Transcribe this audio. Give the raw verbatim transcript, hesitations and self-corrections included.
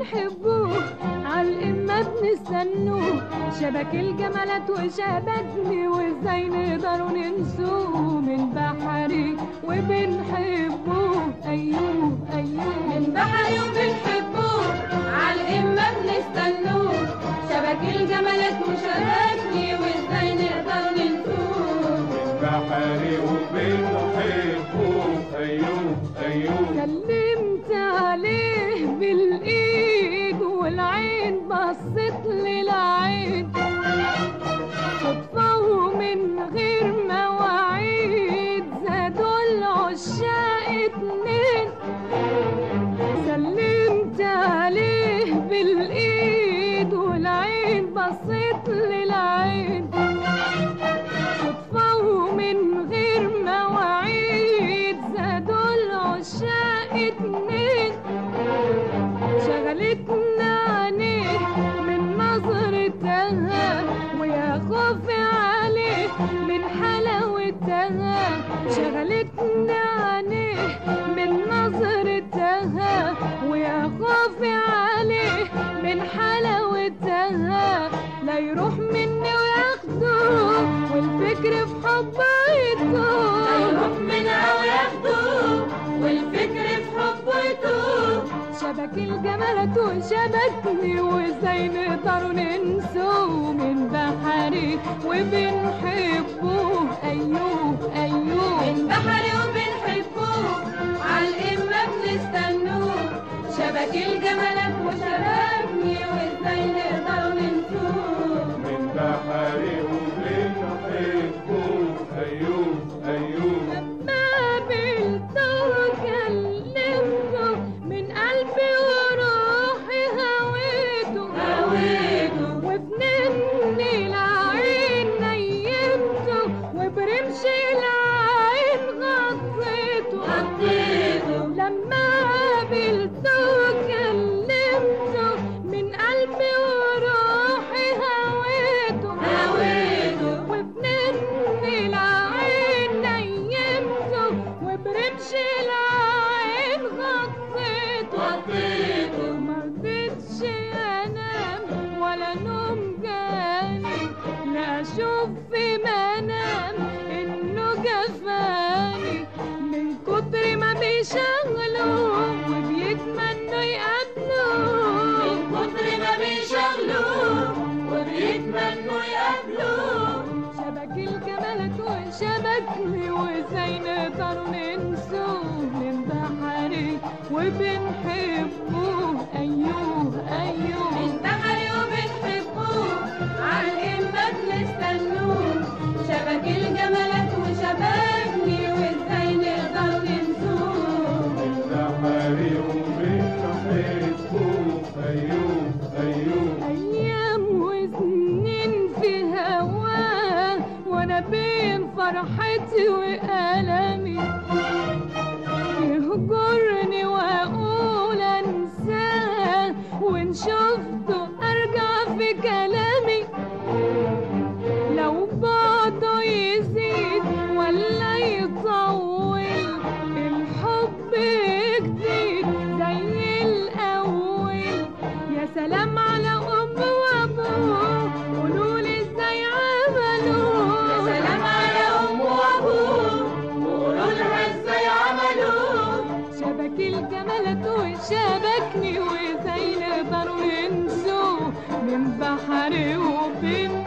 وبنحبوه عالقمة بنستنوه، شبك الجمالات وشبكني وازاي نقدروا ننسوه، من بحري وبنحبوه أيوه أيوه، من بحري وبنحبوه عالقمة بنستنوه، شبك الجمالات وشبكني وازاي نقدر ننسوه، من بحري وبنحبوه أيوه أيوه. سلمت عليه بالإيد والعين بصت للعين، صدفة ومن غير مواعيد زادوا العشاق اتنين، سلمت عليه بالإيد والعين بصت للعين، صدفة ومن غير مواعيد زادوا العشاق اتنين، شغلتنا عينيه من نظرتها ويا خوفي عليه من حلاوتها، شغلتنا عينيه من نظرتها ويا خوفي عليه من حلاوتها، لا يروح مني وياخدوه والفكر في حبه يتوه، لا يروح منها وياخدوه والفكر في حبه يتوه، شبك الجمالات وشبكني وازاي نقدروا ننسوه، من بحري وبنحبوه أيوه أيوه، من بحري وبنحبوه عالقمة بنستنوه، شبك الجمالات وشبكني وازاي نقدر ننسوه، من بحري وبنحبوه أيوه أيوه. لما قابلته وكلمته من قلبي وروحي هويته هويته، وبنني العين نيمته وبرمشي العين غطيته غطيته، لما قابلته وكلمته من قلبي وروحي هويته هويته، وبنني العين نيمته وبرمشي العين غطيته غطيته، مرضتش انام ولا نوم جاني، لا اشوف في منام انه جفاني، من كتر ما بيشغلوه وبيتمنوا يقابلوه، من كتر ما بيشغلوه وبيتمنوا يقابلوه، شبك الجمالات وشبكني وازاي نقدروا ننسوه، من بحري وبنحبوه أيوه أيوه، من بحري وبنحبوه عالقمة بنستنوه، شبك الجمالات وشبكني وازاي نقدر ننسوه، من بحري وبنحبوه أيوه أيوه. أيام وسنين في هواه وأنا بين فرحتي وألمي، يهجرني وأقول أنساه وإن شفته أرجع في كلامي، لو بعده يزيد ولا يطول الحب جديد زي الأول، يا سلام على أم وأبوه قولولي إزاي عملوه، يا سلام على أم وأبوه وقولوا لها إزاي عملوه، شبك الجمالات وشبكني وازاي نقدروا ننسوه، من بحري وبين